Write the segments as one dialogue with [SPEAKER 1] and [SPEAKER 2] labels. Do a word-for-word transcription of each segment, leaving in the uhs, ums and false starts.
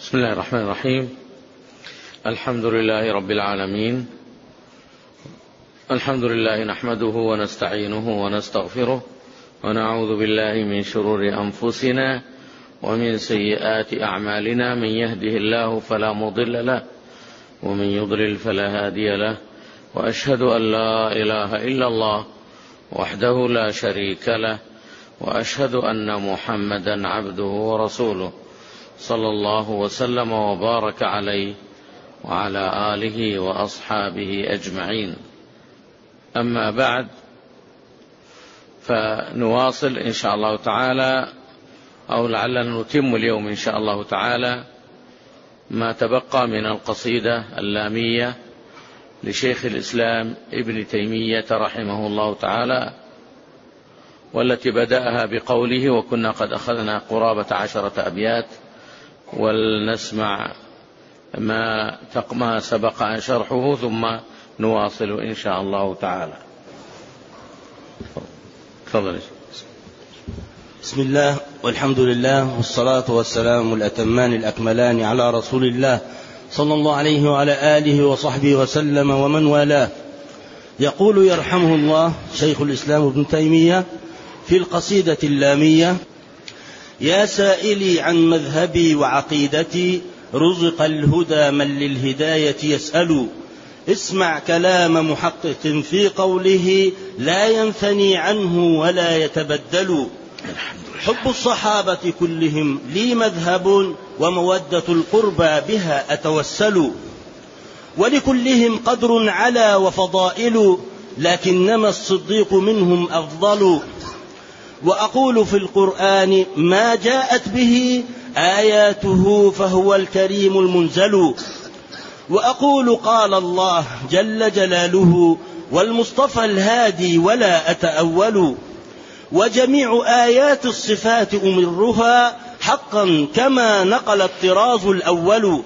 [SPEAKER 1] بسم الله الرحمن الرحيم. الحمد لله رب العالمين. الحمد لله نحمده ونستعينه ونستغفره ونعوذ بالله من شرور أنفسنا ومن سيئات أعمالنا، من يهده الله فلا مضل له ومن يضلل فلا هادي له، وأشهد أن لا إله إلا الله وحده لا شريك له، وأشهد أن محمدا عبده ورسوله صلى الله وسلم وبارك عليه وعلى آله وأصحابه أجمعين. أما بعد، فنواصل إن شاء الله تعالى، أو لعلنا نتم اليوم إن شاء الله تعالى ما تبقى من القصيدة اللامية لشيخ الإسلام ابن تيمية رحمه الله تعالى، والتي بدأها بقوله: وكنا قد أخذنا قرابة عشرة أبيات، ولنسمع ما ما سبق عن شرحه ثم نواصل إن شاء الله تعالى. تفضل.
[SPEAKER 2] بسم الله والحمد لله والصلاة والسلام الأتمان الأكملان على رسول الله صلى الله عليه وعلى آله وصحبه وسلم ومن والاه. يقول يرحمه الله شيخ الإسلام ابن تيمية في القصيدة اللامية: يا سائلي عن مذهبي وعقيدتي، رزق الهدى من للهداية يسأل. اسمع كلام محقق في قوله، لا ينثني عنه ولا يتبدل. حب الصحابة كلهم لي مذهب، ومودة القربى بها أتوسل. ولكلهم قدر على وفضائل، لكنما الصديق منهم أفضل. وأقول في القرآن ما جاءت به آياته، فهو الكريم المنزل. وأقول قال الله جل جلاله، والمصطفى الهادي ولا أتأول. وجميع آيات الصفات أمرها حقا، كما نقل الطراز الأول.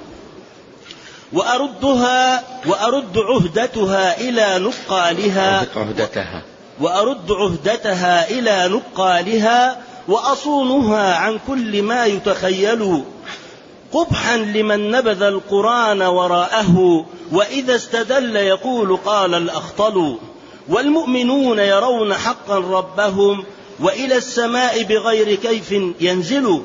[SPEAKER 2] وأردها وأرد عهدتها إلى نقالها
[SPEAKER 1] عهدتها
[SPEAKER 2] وأرد عهدتها إلى نقالها، وأصونها عن كل ما يتخيل. قبحا لمن نبذ القرآن وراءه، وإذا استدل يقول قال الأخطل. والمؤمنون يرون حقا ربهم، وإلى السماء بغير كيف ينزل.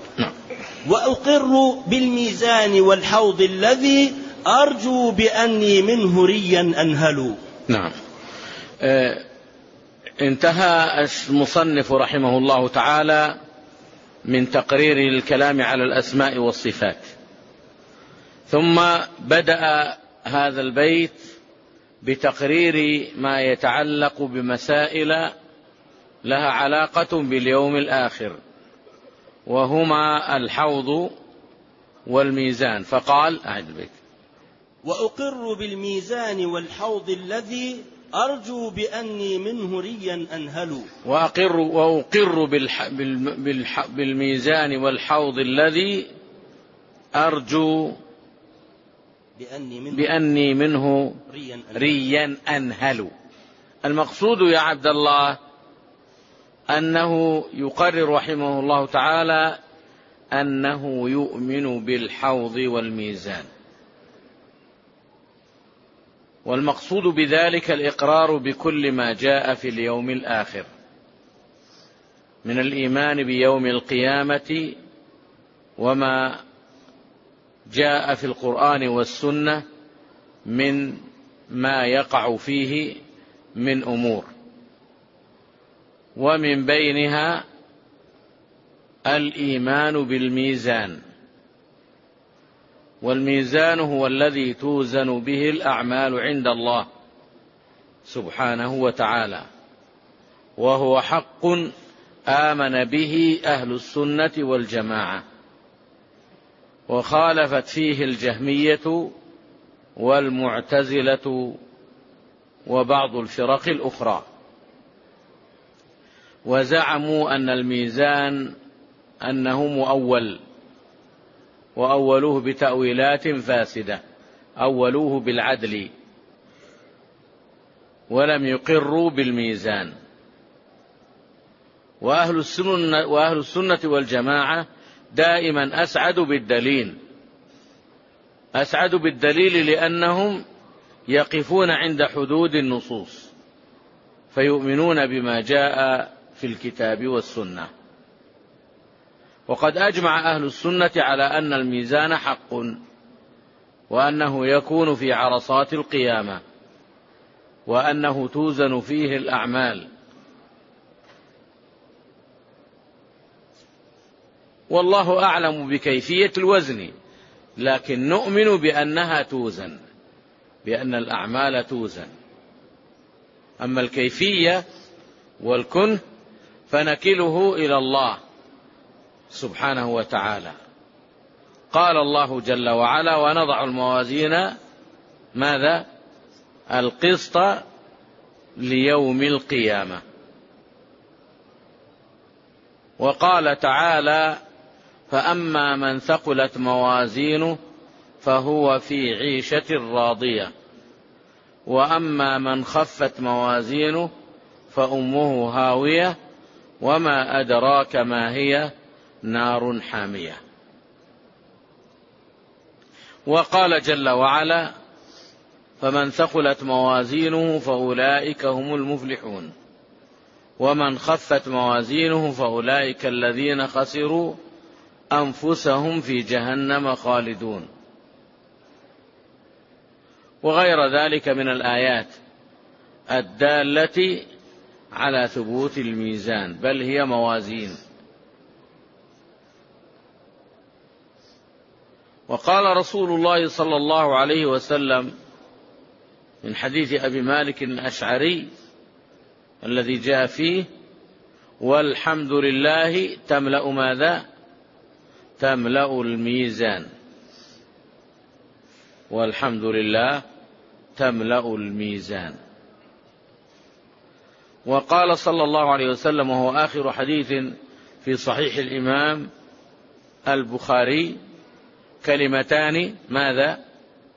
[SPEAKER 2] وأقر بالميزان والحوض الذي أرجو بأني منه ريا أنهل.
[SPEAKER 1] نعم. آه انتهى المصنف رحمه الله تعالى من تقرير الكلام على الأسماء والصفات، ثم بدأ هذا البيت بتقرير ما يتعلق بمسائل لها علاقة باليوم الآخر، وهما الحوض والميزان. فقال: أعد البيت:
[SPEAKER 2] وأقر بالميزان والحوض الذي أرجو بأني منه ريا أنهل.
[SPEAKER 1] وأقر وأقر بالح بالح بالميزان والحوض الذي أرجو
[SPEAKER 2] بأني منه,
[SPEAKER 1] بأني منه
[SPEAKER 2] ريا أنهل.
[SPEAKER 1] ريا أنهل. المقصود يا عبد الله أنه يقرر رحمه الله تعالى أنه يؤمن بالحوض والميزان، والمقصود بذلك الإقرار بكل ما جاء في اليوم الآخر من الإيمان بيوم القيامة، وما جاء في القرآن والسنة من ما يقع فيه من أمور، ومن بينها الإيمان بالميزان. والميزان هو الذي توزن به الأعمال عند الله سبحانه وتعالى، وهو حق آمن به أهل السنة والجماعة، وخالفت فيه الجهمية والمعتزلة وبعض الفرق الأخرى، وزعموا أن الميزان أنه مؤول، وأولوه بتأويلات فاسدة، أولوه بالعدل، ولم يقروا بالميزان. وأهل السنة, وأهل السنة والجماعة دائما أسعد بالدليل، أسعدوا بالدليل لأنهم يقفون عند حدود النصوص فيؤمنون بما جاء في الكتاب والسنة. وقد أجمع أهل السنة على أن الميزان حق وأنه يكون في عرصات القيامة وأنه توزن فيه الأعمال، والله أعلم بكيفية الوزن، لكن نؤمن بأنها توزن، بأن الأعمال توزن. أما الكيفية والكنه فنكله إلى الله سبحانه وتعالى. قال الله جل وعلا: ونضع الموازين ماذا؟ القسط ليوم القيامة. وقال تعالى: فأما من ثقلت موازينه فهو في عيشة راضية وأما من خفت موازينه فأمه هاوية وما أدراك ما هي نار حامية. وقال جل وعلا: فمن ثقلت موازينه فأولئك هم المفلحون ومن خفت موازينه فأولئك الذين خسروا أنفسهم في جهنم خالدون. وغير ذلك من الآيات الدالة على ثبوت الميزان، بل هي موازين. وقال رسول الله صلى الله عليه وسلم من حديث أبي مالك الأشعري الذي جاء فيه: والحمد لله تملأ ماذا؟ تملأ الميزان. والحمد لله تملأ الميزان. وقال صلى الله عليه وسلم وهو آخر حديث في صحيح الإمام البخاري: كلمتان ماذا؟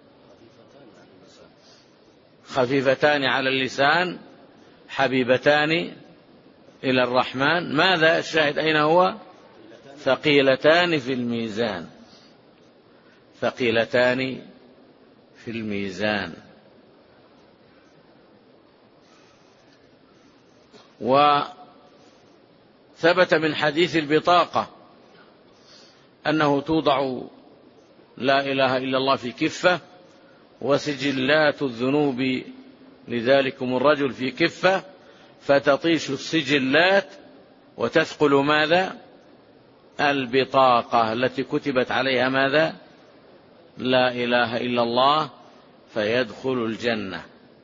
[SPEAKER 1] خفيفتان على اللسان حبيبتان إلى الرحمن. ماذا الشاهد؟ أين هو؟ ثقيلتان في الميزان. ثقيلتان في الميزان. وثبت من حديث البطاقة أنه توضع لا إله إلا الله في كفة وسجلات الذنوب لذلكم الرجل في كفة، فتطيش السجلات وتثقل ماذا؟ البطاقة التي كتبت عليها ماذا؟ لا إله إلا الله، فيدخل الجنة.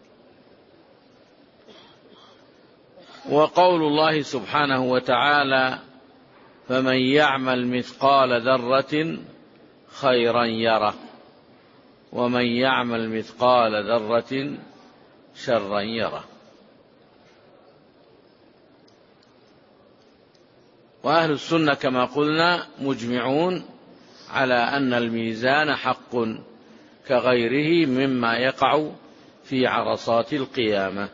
[SPEAKER 1] وقول الله سبحانه وتعالى: فمن يعمل مثقال ذرة خيرا يره ومن يعمل مثقال ذرة شرا يره. وأهل السنة كما قلنا مجمعون على أن الميزان حق كغيره مما يقع في عرصات القيامة.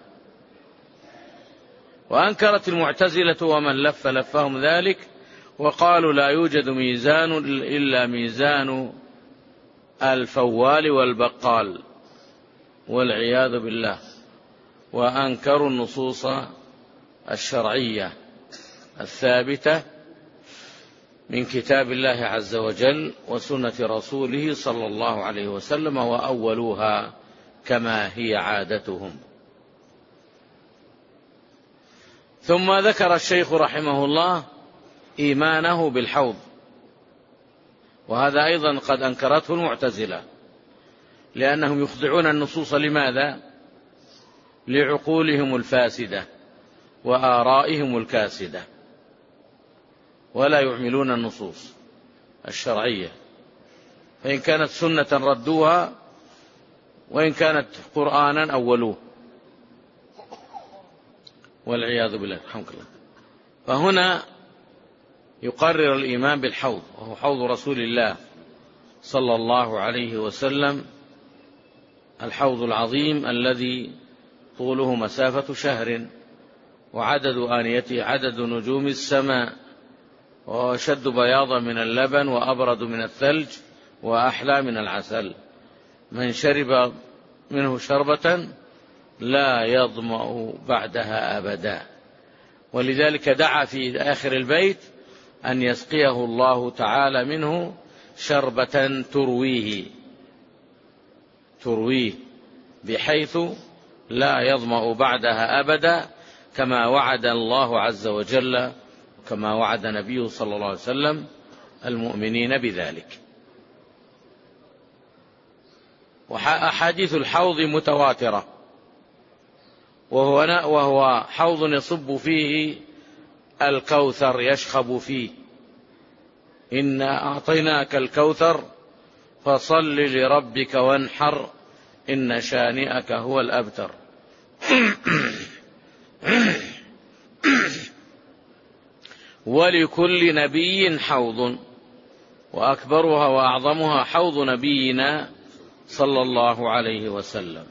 [SPEAKER 1] وأنكرت المعتزلة ومن لف لفهم ذلك وقالوا لا يوجد ميزان إلا ميزان الفوال والبقال والعياذ بالله، وأنكروا النصوص الشرعية الثابتة من كتاب الله عز وجل وسنة رسوله صلى الله عليه وسلم، وأولوها كما هي عادتهم. ثم ذكر الشيخ رحمه الله إيمانه بالحوض، وهذا أيضا قد أنكرته المعتزلة، لأنهم يخضعون النصوص لماذا؟ لعقولهم الفاسدة وآرائهم الكاسدة، ولا يعملون النصوص الشرعية، فإن كانت سنة ردوها وإن كانت قرآنا أولوه والعياذ بالله. الحمد لله. فهنا يقرر الإيمان بالحوض، وهو حوض رسول الله صلى الله عليه وسلم، الحوض العظيم الذي طوله مسافة شهر وعدد آنيته عدد نجوم السماء، وأشد بياضا من اللبن وأبرد من الثلج وأحلى من العسل، من شرب منه شربة لا يظمأ بعدها أبدا. ولذلك دعا في آخر البيت أن يسقيه الله تعالى منه شربة ترويه ترويه بحيث لا يظمأ بعدها أبدا، كما وعد الله عز وجل وكما وعد نبيه صلى الله عليه وسلم المؤمنين بذلك. وأحاديث الحوض متواترة، وهو, وهو حوض يصب فيه الكوثر يشخب فيه. إنا أعطيناك الكوثر فصل لربك وانحر إن شانئك هو الأبتر. ولكل نبي حوض، وأكبرها وأعظمها حوض نبينا صلى الله عليه وسلم.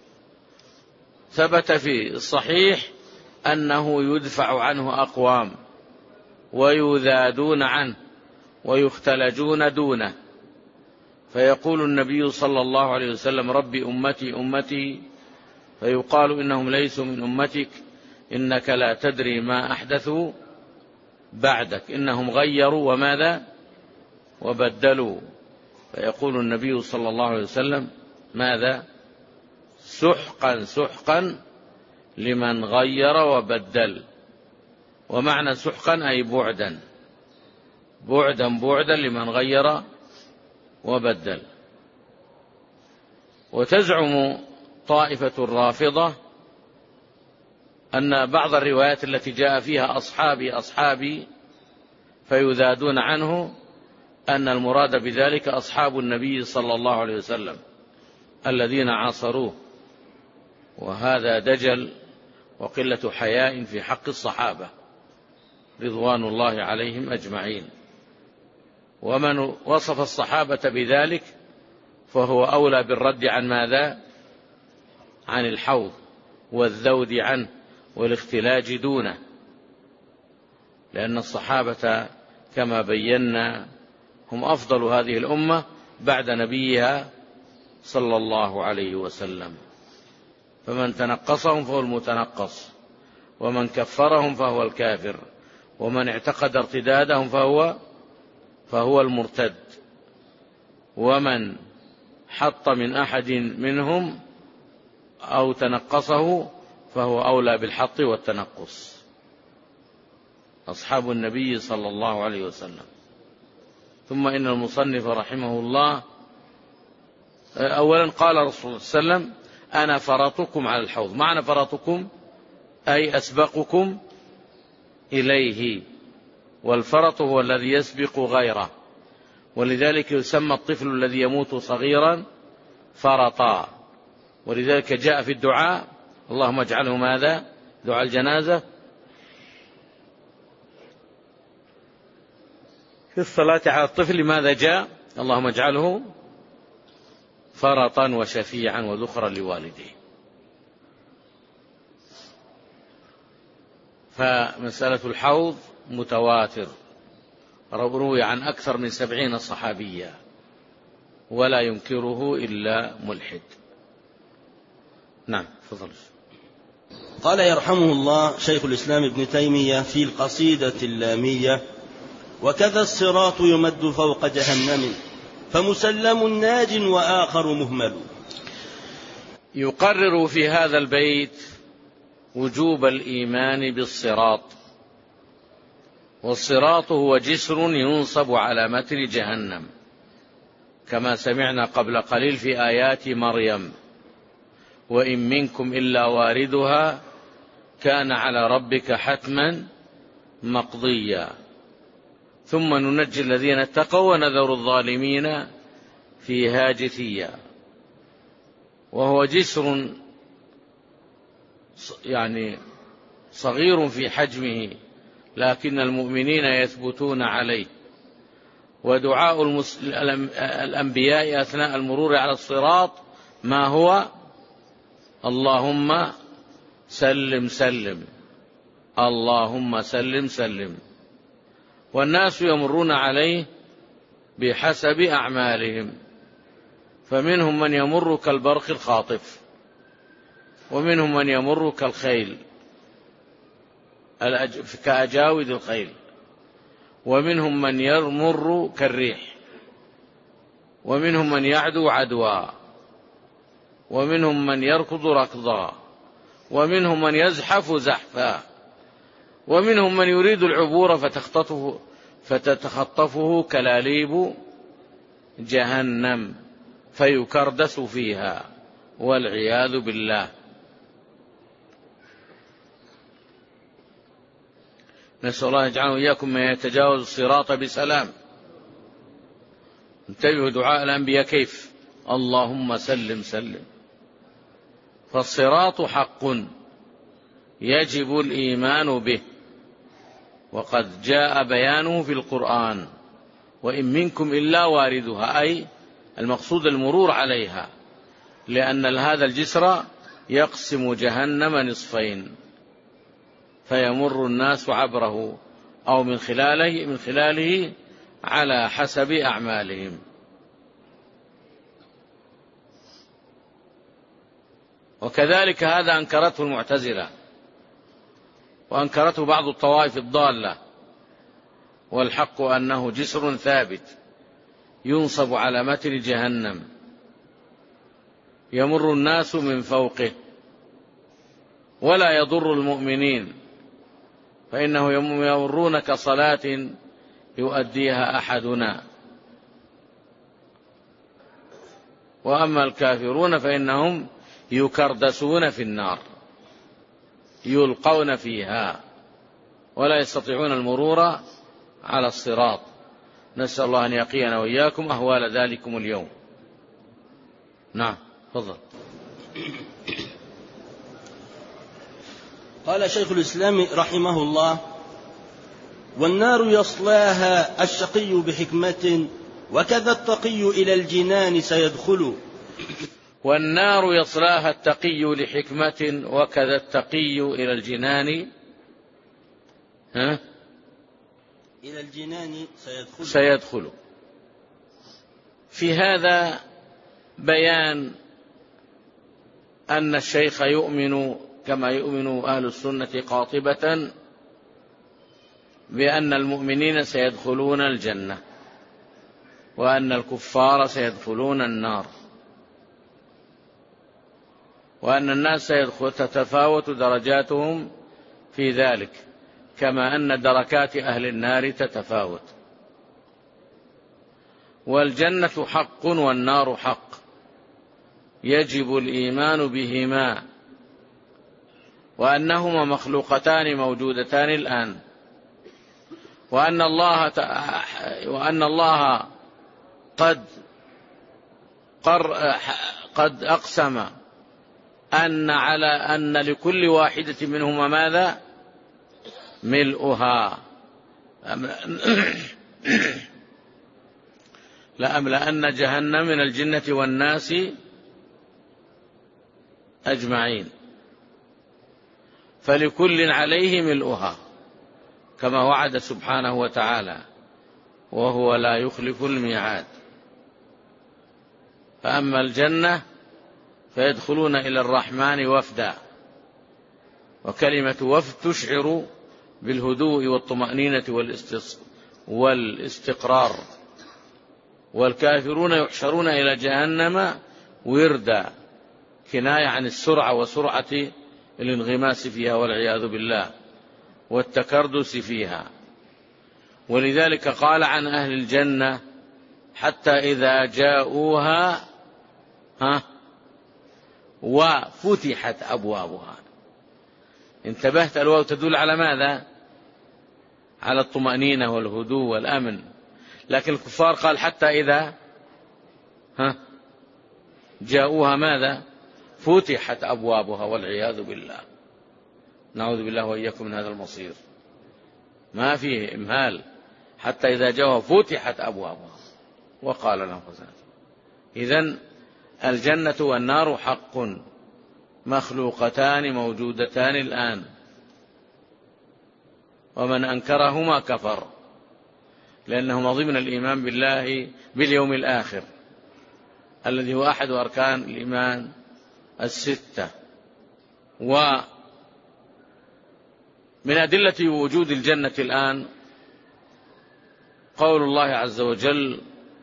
[SPEAKER 1] ثبت في الصحيح أنه يدفع عنه أقوام ويذادون عنه ويختلجون دونه، فيقول النبي صلى الله عليه وسلم رب أمتي أمتي، فيقال إنهم ليسوا من أمتك إنك لا تدري ما أحدثوا بعدك إنهم غيروا وماذا وبدلوا. فيقول النبي صلى الله عليه وسلم ماذا سحقا سحقا لمن غير وبدل. ومعنى سحقا أي بعدا بعدا بعدا لمن غير وبدل. وتزعم طائفة الرافضة أن بعض الروايات التي جاء فيها أصحابي أصحابي فيذادون عنه أن المراد بذلك أصحاب النبي صلى الله عليه وسلم الذين عاصروه، وهذا دجل وقلة حياء في حق الصحابة رضوان الله عليهم أجمعين. ومن وصف الصحابة بذلك فهو أولى بالرد عن ماذا عن الحوض والذود عنه والاختلاج دونه، لأن الصحابة كما بينا هم أفضل هذه الأمة بعد نبيها صلى الله عليه وسلم. فمن تنقصهم فهو المتنقص، ومن كفرهم فهو الكافر، ومن اعتقد ارتدادهم فهو فهو المرتد، ومن حط من أحد منهم أو تنقصه فهو أولى بالحط والتنقص. أصحاب النبي صلى الله عليه وسلم. ثم إن المصنف رحمه الله أولا قال رسول صلى الله عليه وسلم أنا فرطكم على الحوض. معنى فرطكم أي أسبقكم إليه، والفرط هو الذي يسبق غيره، ولذلك يسمى الطفل الذي يموت صغيرا فرطا. ولذلك جاء في الدعاء اللهم اجعله ماذا دعاء الجنازة في الصلاة على الطفل ماذا جاء اللهم اجعله فرطا وشفيعا وذخرا لوالديه. فمسألة الحوض متواتر، روي عن أكثر من سبعين صحابيا ولا ينكره إلا ملحد. نعم فضل.
[SPEAKER 2] قال يرحمه الله شيخ الإسلام ابن تيمية في القصيدة اللامية وكذا الصراط يمد فوق جهنم فمسلم ناج وآخر مهمل.
[SPEAKER 1] يقرر في هذا البيت وجوب الإيمان بالصراط، والصراط هو جسر ينصب على متن جهنم كما سمعنا قبل قليل في آيات مريم وإن منكم إلا واردها كان على ربك حتما مقضيا ثم ننجي الذين اتقوا ونذر الظالمين فيها جثيا. وهو جسر يعني صغير في حجمه لكن المؤمنين يثبتون عليه. ودعاء المس... الأنبياء أثناء المرور على الصراط ما هو اللهم سلم سلم اللهم سلم سلم. والناس يمرون عليه بحسب أعمالهم، فمنهم من يمر كالبرق الخاطف، ومنهم من يمر كالخيل كأجاود الخيل، ومنهم من يمر كالريح، ومنهم من يعدو عدوا، ومنهم من يركض ركضا، ومنهم من يزحف زحفا، ومنهم من يريد العبور فتخطفه, فتتخطفه كلاليب جهنم فيكردس فيها والعياذ بالله. نسأل الله يجعلنا وإياكم من يتجاوز الصراط بسلام. انتبهوا دعاء الأنبياء كيف: اللهم سلم سلم. فالصراط حق يجب الإيمان به، وقد جاء بيانه في القرآن: وإن منكم إلا واردها، أي المقصود المرور عليها، لأن هذا الجسر يقسم جهنم نصفين فيمر الناس عبره أو من خلاله, من خلاله على حسب أعمالهم. وكذلك هذا أنكرته المعتزلة، وأنكرته بعض الطوائف الضالة، والحق أنه جسر ثابت ينصب على متن جهنم يمر الناس من فوقه ولا يضر المؤمنين، فإنه يمرون كصلاة يؤديها أحدنا، وأما الكافرون فإنهم يكردسون في النار يلقون فيها ولا يستطيعون المرور على الصراط. نسأل الله أن يقينا وإياكم أهوال ذلكم اليوم. نعم تفضل.
[SPEAKER 2] قال شيخ الإسلام رحمه الله: والنار يصلاها الشقي بحكمة وكذا التقي إلى الجنان سيدخل.
[SPEAKER 1] والنار يصلاها التقي لحكمة وكذا التقي إلى الجنان ها؟
[SPEAKER 2] إلى الجنان سيدخل.
[SPEAKER 1] سيدخل. في هذا بيان أن الشيخ يؤمن كما يؤمن أهل السنة قاطبة بأن المؤمنين سيدخلون الجنة وأن الكفار سيدخلون النار، وأن الناس تتفاوت درجاتهم في ذلك كما أن دركات أهل النار تتفاوت. والجنة حق والنار حق يجب الإيمان بهما، وأنهما مخلوقتان موجودتان الآن، وأن الله وأن الله قد قد أقسم أن على أن لكل واحدة منهما ماذا؟ ملؤها. لأملأن جهنم من الجنة والناس أجمعين، فلكل عليه ملؤها كما وعد سبحانه وتعالى، وهو لا يخلف الميعاد. فأما الجنة فيدخلون إلى الرحمن وفدا، وكلمة وفد تشعر بالهدوء والطمأنينة والاستقرار. والكافرون يحشرون إلى جهنم وردا، كناية عن السرعة وسرعة الانغماس فيها والعياذ بالله والتكردس فيها. ولذلك قال عن أهل الجنة: حتى إذا جاءوها ها وفتحت أبوابها. انتبهت؟ الواو تدل على ماذا؟ على الطمأنينة والهدوء والأمن. لكن الكفار قال حتى إذا ها جاءوها ماذا؟ فتحت أبوابها والعياذ بالله. نعوذ بالله وإياكم من هذا المصير. ما فيه إمهال، حتى إذا جاءوها فتحت أبوابها وقال لهم خزنتها. إذن الجنة والنار حق مخلوقتان موجودتان الآن، ومن أنكرهما كفر، لأنهما ضمن الإيمان بالله باليوم الآخر الذي هو أحد أركان الإيمان الستة. ومن أدلة وجود الجنة الآن قول الله عز وجل: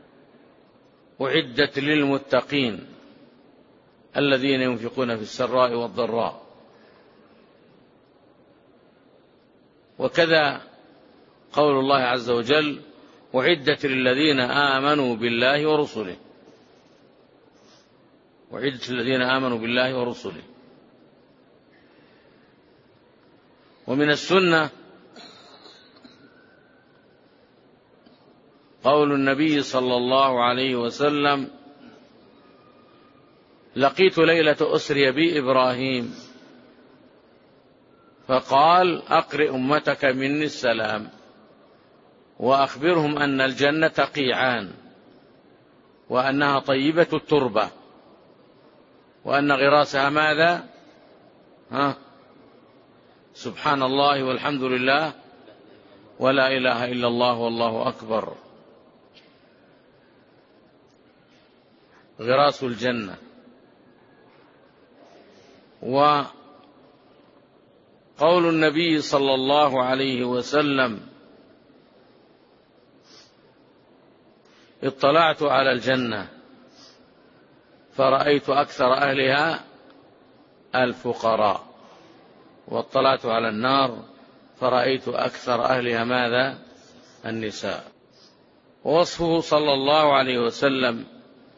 [SPEAKER 1] أعدت للمتقين الذين ينفقون في السراء والضراء. وكذا قول الله عز وجل: أعدت للذين آمنوا بالله ورسله. أعدت للذين آمنوا بالله ورسله. ومن السنة قول النبي صلى الله عليه وسلم: لقيت ليلة أسري بي إبراهيم فقال: أقرئ أمتك مني السلام وأخبرهم أن الجنة قيعان وأنها طيبة التربة وأن غراسها ماذا؟ ها؟ سبحان الله والحمد لله ولا إله إلا الله والله أكبر. غراس الجنة. وقول النبي صلى الله عليه وسلم: اطلعت على الجنة فرأيت أكثر أهلها الفقراء، واطلعت على النار فرأيت أكثر أهلها ماذا؟ النساء. ووصفه صلى الله عليه وسلم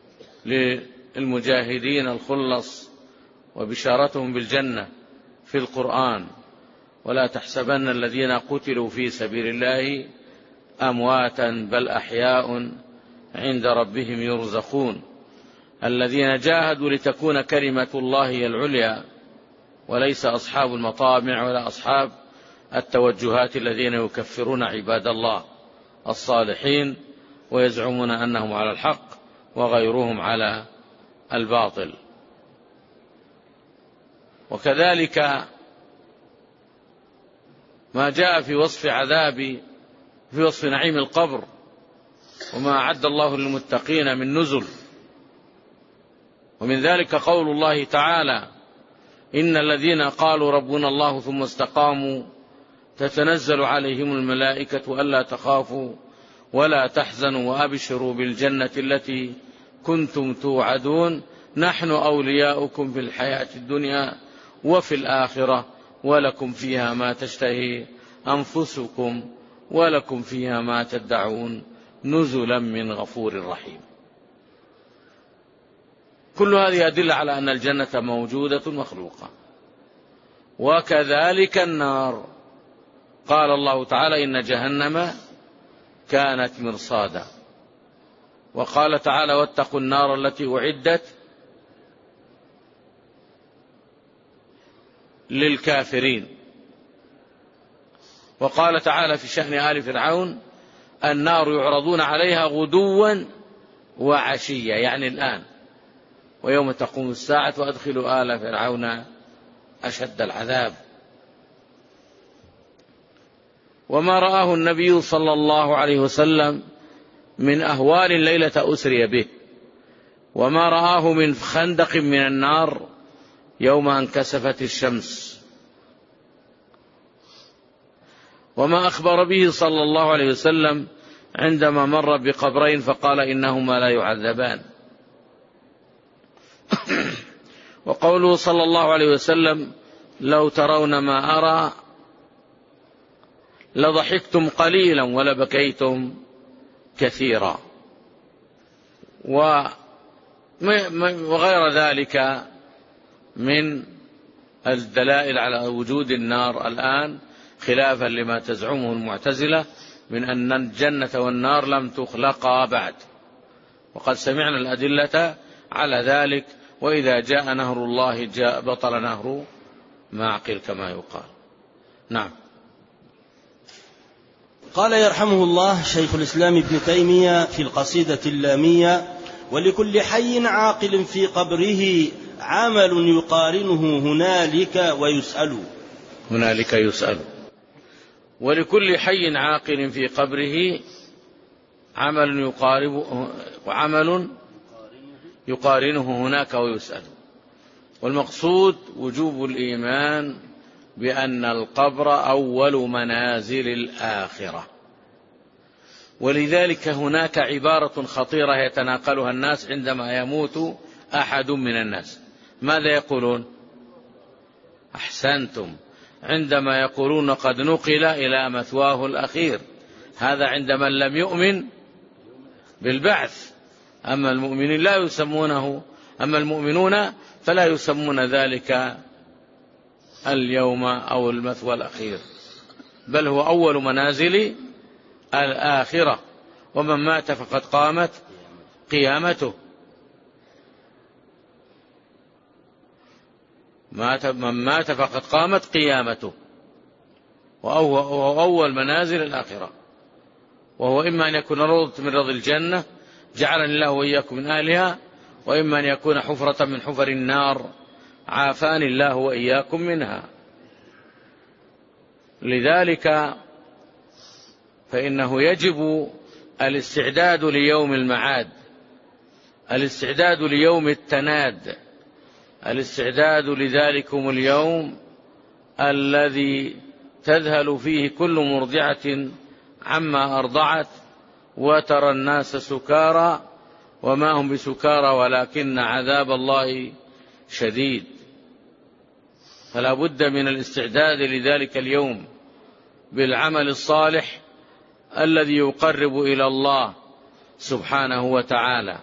[SPEAKER 1] للمجاهدين الخلص وبشارتهم بالجنة في القرآن: ولا تحسبن الذين قتلوا في سبيل الله أمواتا بل أحياء عند ربهم يرزقون الذين جاهدوا لتكون كلمة الله هي العليا، وليس أصحاب المطامع ولا أصحاب التوجهات الذين يكفرون عباد الله الصالحين ويزعمون أنهم على الحق وغيرهم على الباطل. وكذلك ما جاء في وصف عذاب في وصف نعيم القبر وما أعد الله للمتقين من نزل. ومن ذلك قول الله تعالى: إن الذين قالوا ربنا الله ثم استقاموا تتنزل عليهم الملائكة ألا تخافوا ولا تحزنوا وأبشروا بالجنة التي كنتم توعدون نحن أولياؤكم في الحياة الدنيا وفي الآخرة ولكم فيها ما تشتهي أنفسكم ولكم فيها ما تدعون نزلا من غفور رحيم. كل هذه أدلة على أن الجنة موجودة مخلوقة. وكذلك النار، قال الله تعالى: إن جهنم كانت مرصادا. وقال تعالى: واتقوا النار التي أعدت للكافرين. وقال تعالى في شأن آل فرعون: النار يعرضون عليها غدوا وعشيا، يعني الآن، ويوم تقوم الساعة وأدخلوا آل فرعون أشد العذاب. وما رآه النبي صلى الله عليه وسلم من أهوال ليلة أسري به، وما رآه من خندق من النار يوم انكسفت الشمس، وما أخبر به صلى الله عليه وسلم عندما مر بقبرين فقال: إنهما لا يعذبان. وقوله صلى الله عليه وسلم: لو ترون ما أرى لضحكتم قليلا ولبكيتم كثيرا. وغير ذلك من الدلائل على وجود النار الآن، خلافا لما تزعمه المعتزلة من أن الجنة والنار لم تخلقا بعد، وقد سمعنا الأدلة على ذلك. وإذا جاء نهر الله جاء بطل نهر معقل كما يقال. نعم.
[SPEAKER 2] قال يرحمه الله شيخ الإسلام ابن تيمية في القصيدة اللامية: ولكل حي عاقل في قبره عمل يقارنه هنالك ويسأل.
[SPEAKER 1] هنالك يسأل. ولكل حي عاقل في قبره عمل يقارب عمل يقارنه هناك ويسأل. والمقصود وجوب الإيمان بأن القبر أول منازل الآخرة. ولذلك هناك عبارة خطيرة يتناقلها الناس عندما يموت أحد من الناس. ماذا يقولون؟ أحسنتم، عندما يقولون قد نقل إلى مثواه الأخير، هذا عند من لم يؤمن بالبعث. أما المؤمنين لا يسمونه، أما المؤمنون فلا يسمون ذلك اليوم أو المثوى الأخير، بل هو أول منازل الآخرة. ومن مات فقد قامت قيامته. من مات فقد قامت قيامته، وهو أول منازل الآخرة، وهو إما أن يكون روضة من رضي الجنة جعلني الله وإياكم من أهلها، وإما أن يكون حفرة من حفر النار عافاني الله وإياكم منها. لذلك فإنه يجب الاستعداد ليوم المعاد، الاستعداد ليوم التناد، الاستعداد لذلكم اليوم الذي تذهل فيه كل مرضعة عما أرضعت وترى الناس سكارى وما هم بسكارى ولكن عذاب الله شديد. فلا بد من الاستعداد لذلك اليوم بالعمل الصالح الذي يقرب إلى الله سبحانه وتعالى.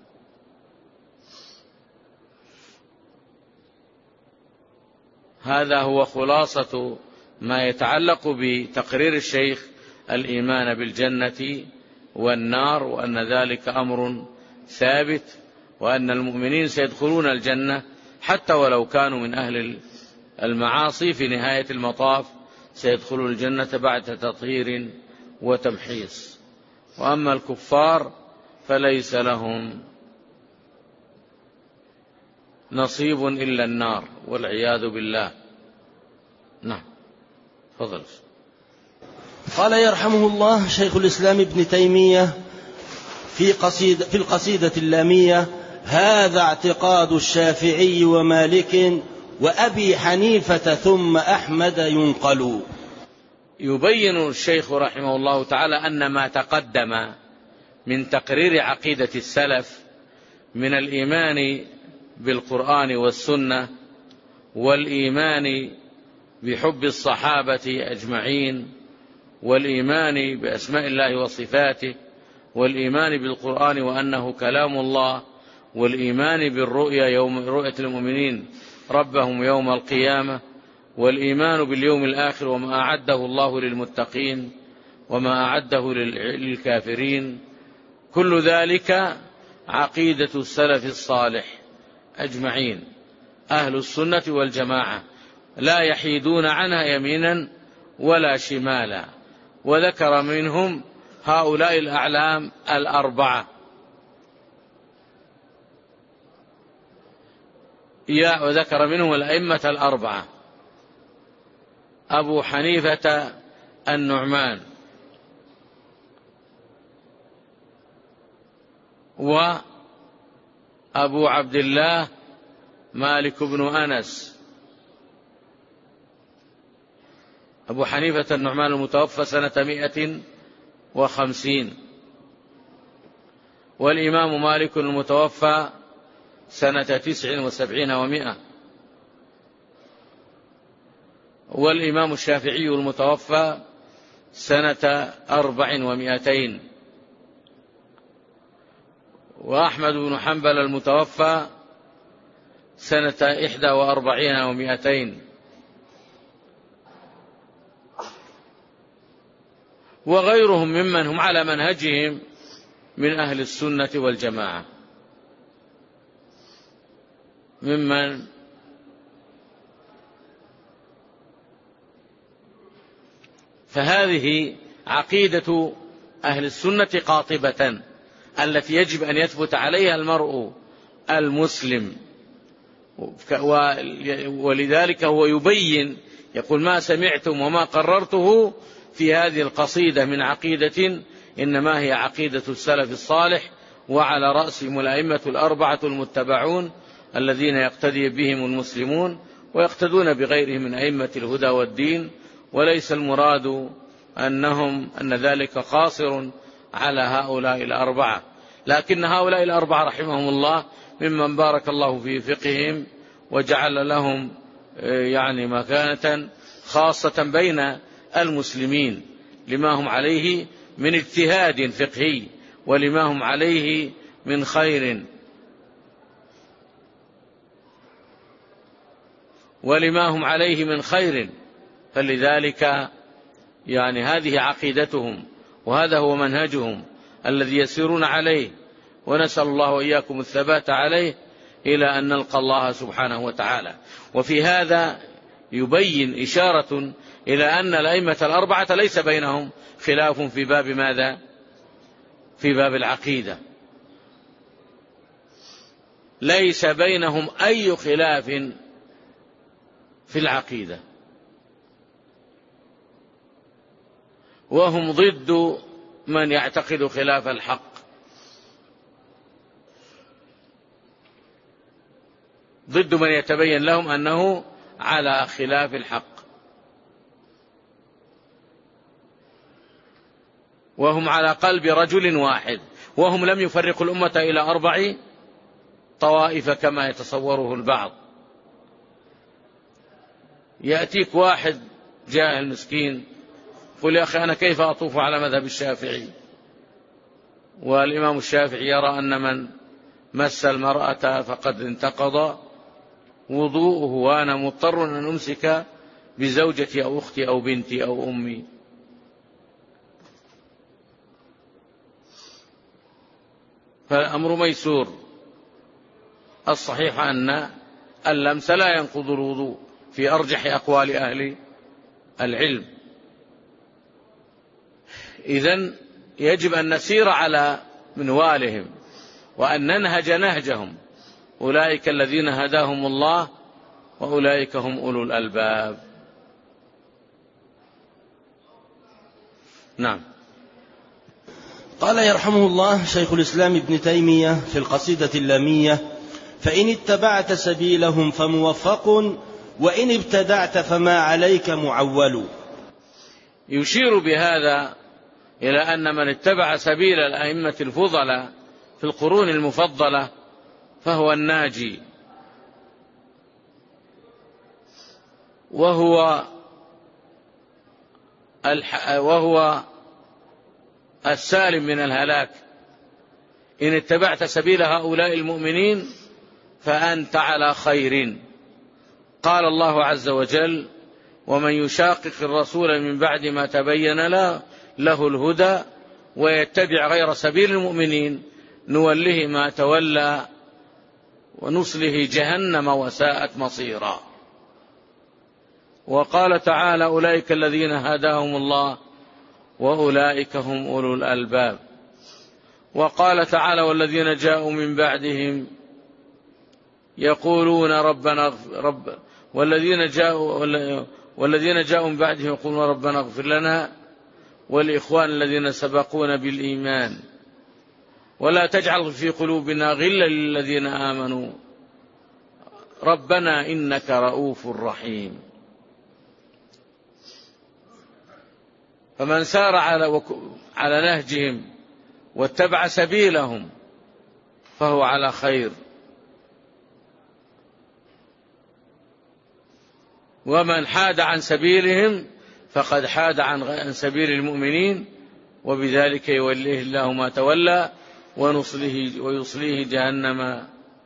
[SPEAKER 1] هذا هو خلاصة ما يتعلق بتقرير الشيخ الإيمان بالجنة والنار، وأن ذلك أمر ثابت، وأن المؤمنين سيدخلون الجنة حتى ولو كانوا من أهل المعاصي، في نهاية المطاف سيدخلون الجنة بعد تطهير وتمحيص. وأما الكفار فليس لهم نصيب إلا النار والعياذ بالله. نعم، تفضل.
[SPEAKER 2] قال يرحمه الله شيخ الإسلام ابن تيمية في, قصيدة في القصيدة اللامية: هذا اعتقاد الشافعي ومالك وأبي حنيفة ثم أحمد ينقل.
[SPEAKER 1] يبين الشيخ رحمه الله تعالى أن ما تقدم من تقرير عقيدة السلف من الإيمان بالقرآن والسنة، والإيمان بحب الصحابة أجمعين، والإيمان بأسماء الله وصفاته، والإيمان بالقرآن وأنه كلام الله، والإيمان بالرؤيا يوم رؤية المؤمنين ربهم يوم القيامة، والإيمان باليوم الآخر وما أعده الله للمتقين وما أعده للكافرين. كل ذلك عقيدة السلف الصالح أجمعين أهل السنة والجماعة، لا يحيدون عنها يمينا ولا شمالا. وذكر منهم هؤلاء الأعلام الأربعة: يا وذكر منهم الأئمة الأربعة: أبو حنيفة النعمان، وأبو عبد الله مالك بن أنس. أبو حنيفة النعمان المتوفى سنة مائة وخمسين، والإمام مالك المتوفى سنة تسع وسبعين ومائة، والإمام الشافعي المتوفى سنة أربع ومائتين، وأحمد بن حنبل المتوفى سنة إحدى وأربعين ومائتين، وغيرهم ممن هم على منهجهم من أهل السنة والجماعة، ممن فهذه عقيدة أهل السنة قاطبة التي يجب أن يثبت عليها المرء المسلم. ولذلك هو يبين، يقول: ما سمعتم وما قررته في هذه القصيدة من عقيدة إنما هي عقيدة السلف الصالح، وعلى رأسهم الأئمة الأربعة المتبعون الذين يقتدي بهم المسلمون ويقتدون بغيرهم من أئمة الهدى والدين، وليس المراد أنهم أن ذلك قاصر على هؤلاء الأربعة، لكن هؤلاء الأربعة رحمهم الله ممن بارك الله في فقههم وجعل لهم يعني مكانة خاصة بين المسلمين لما هم عليه من اجتهاد فقهي ولما هم عليه من خير ولما هم عليه من خير فلذلك يعني هذه عقيدتهم وهذا هو منهجهم الذي يسيرون عليه، ونسأل الله وإياكم الثبات عليه إلى أن نلقى الله سبحانه وتعالى. وفي هذا يبين إشارة إلى أن الأئمة الأربعة ليس بينهم خلاف في باب ماذا؟ في باب العقيدة، ليس بينهم أي خلاف في العقيدة، وهم ضد من يعتقد خلاف الحق، ضد من يتبين لهم أنه على خلاف الحق، وهم على قلب رجل واحد، وهم لم يفرقوا الأمة إلى أربع طوائف كما يتصوره البعض. يأتيك واحد جاهل مسكين يقول يا أخي أنا كيف أطوف على مذهب الشافعي، والإمام الشافعي يرى أن من مس المرأة فقد انتقض وضوءه وأنا مضطر أن أمسك بزوجتي أو أختي أو بنتي أو أمي. فالأمر ميسور، الصحيح أن اللمس لا ينقض الوضوء في أرجح أقوال أهل العلم. إذن يجب أن نسير على منوالهم وأن ننهج نهجهم، أولئك الذين هداهم الله وأولئك هم أولو الألباب. نعم.
[SPEAKER 2] قال يرحمه الله شيخ الإسلام ابن تيمية في القصيدة اللامية: فإن اتبعت سبيلهم فموفق وإن ابتدعت فما عليك معول.
[SPEAKER 1] يشير بهذا إلى أن من اتبع سبيل الأئمة الفضلاء في القرون المفضلة فهو الناجي، وهو الح... وهو السالم من الهلاك. إن اتبعت سبيل هؤلاء المؤمنين فأنت على خير. قال الله عز وجل: ومن يشاقق الرسول من بعد ما تبين له, له الهدى ويتبع غير سبيل المؤمنين نوله ما تولى ونصله جهنم وساءت مصيرا. وقال تعالى: أولئك الذين هداهم الله وأولئك هم أولو الألباب. وقال تعالى: والذين جاءوا من بعدهم يقولون ربنا رب والذين جاءوا والذين جاءوا من بعدهم يقولون ربنا اغفر لنا والإخوان الذين سبقونا بالإيمان ولا تجعل في قلوبنا غلا للذين آمنوا ربنا إنك رؤوف رحيم. فمن سار على على نهجهم واتبع سبيلهم فهو على خير، ومن حاد عن سبيلهم فقد حاد عن سبيل المؤمنين، وبذلك يوليه الله ما تولى ونصله ويصليه جهنم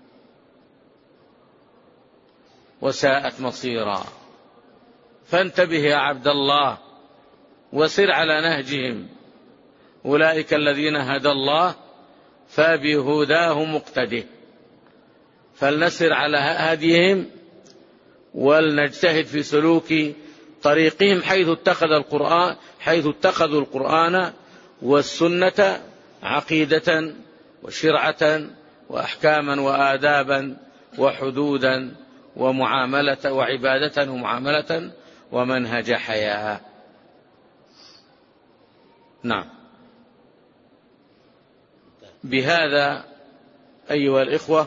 [SPEAKER 1] وساءت مصيرا. فانتبه يا عبد الله وسر على نهجهم، أولئك الذين هدى الله فبهداه مقتده. فلنسر على هديهم ولنجتهد في سلوك طريقهم حيث اتخذ القرآن حيث اتخذوا القرآن والسنة عقيدة وشرعة وأحكاما وآدابا وحدودا ومعاملة وعبادة ومعاملة ومنهج حياة. نعم. بهذا أيها الإخوة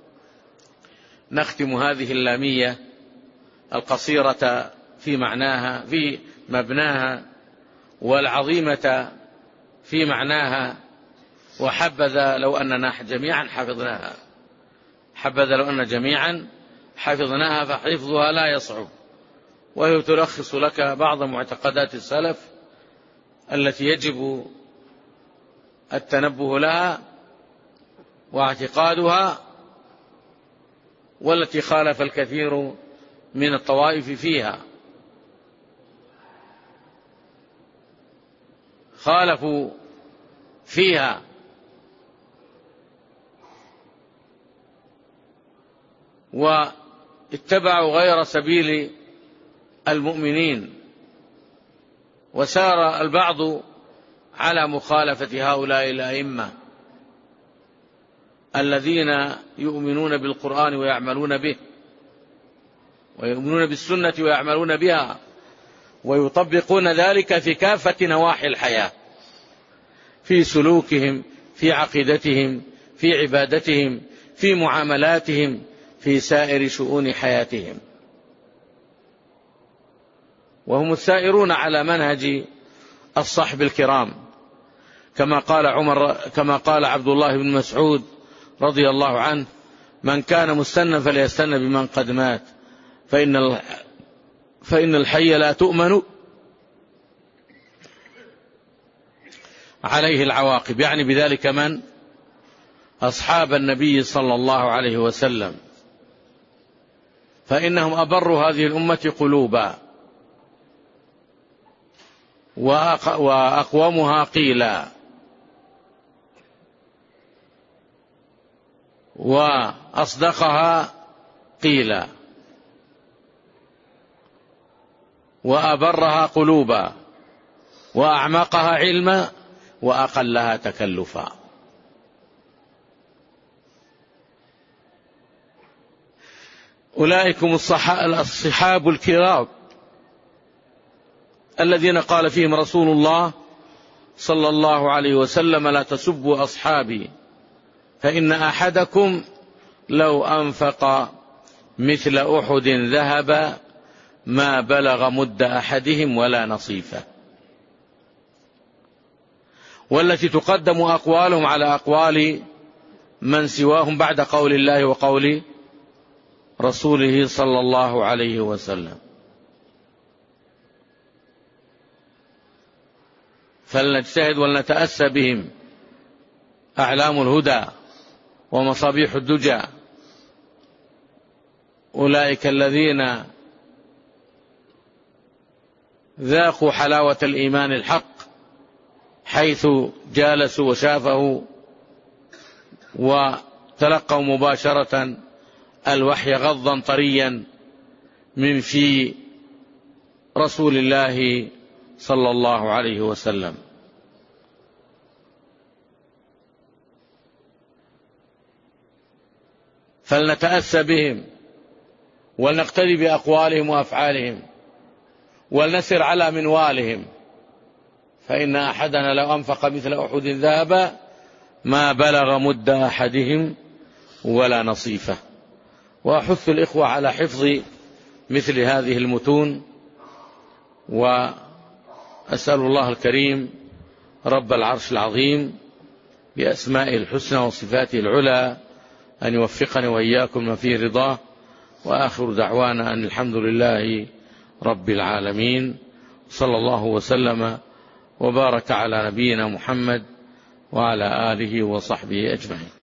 [SPEAKER 1] نختم هذه اللامية القصيرة في معناها في مبناها والعظيمة في معناها، وحبذا لو أننا جميعا حفظناها، حبذا لو أن جميعا حفظناها، فحفظها لا يصعب، وهي تلخص لك بعض معتقدات السلف التي يجب التنبه لها واعتقادها، والتي خالف الكثير من الطوائف فيها، خالفوا فيها واتبعوا غير سبيل المؤمنين، وسار البعض على مخالفة هؤلاء الأئمة الذين يؤمنون بالقرآن ويعملون به، ويؤمنون بالسنة ويعملون بها، ويطبقون ذلك في كافة نواحي الحياة، في سلوكهم، في عقيدتهم، في عبادتهم، في معاملاتهم، في سائر شؤون حياتهم، وهم السائرون على منهج الصحب الكرام، كما قال عمر كما قال عبد الله بن مسعود رضي الله عنه: من كان مستنا فليستن بمن قد مات، فإن فإن الحي لا تؤمن عليه العواقب، يعني بذلك من؟ أصحاب النبي صلى الله عليه وسلم، فإنهم أبروا هذه الأمة قلوبا وأقومها قيلا وأصدقها قيلا وأبرها قلوبا وأعمقها علما وأقلها تكلفا. أولئكم الصحاب الكرام الذين قال فيهم رسول الله صلى الله عليه وسلم: لا تسبوا أصحابي فإن أحدكم لو أنفق مثل أحد ذهب ما بلغ مد أحدهم ولا نصيفه. والتي تقدم أقوالهم على أقوال من سواهم بعد قول الله وقول رسوله صلى الله عليه وسلم. فلنجتهد ولنتأسى بهم، أعلام الهدى ومصابيح الدجى، أولئك الذين ذاقوا حلاوة الإيمان الحق حيث جالسوا وشافوا وتلقوا مباشرة الوحي غضا طريا من في رسول الله صلى الله عليه وسلم. فلنتأسى بهم ولنقتدي بأقوالهم وأفعالهم ولنسر على منوالهم، فإن أحدنا لو أنفق مثل أحد ذهب ما بلغ مد أحدهم ولا نصيفه. وأحث الإخوة على حفظ مثل هذه المتون، وأسأل الله الكريم رب العرش العظيم بأسمائه الحسنى وصفاته العلى أن يوفقني وإياكم ما فيه رضاه. وآخر دعوانا أن الحمد لله رب العالمين، صلى الله وسلم وبارك على نبينا محمد وعلى آله وصحبه أجمعين.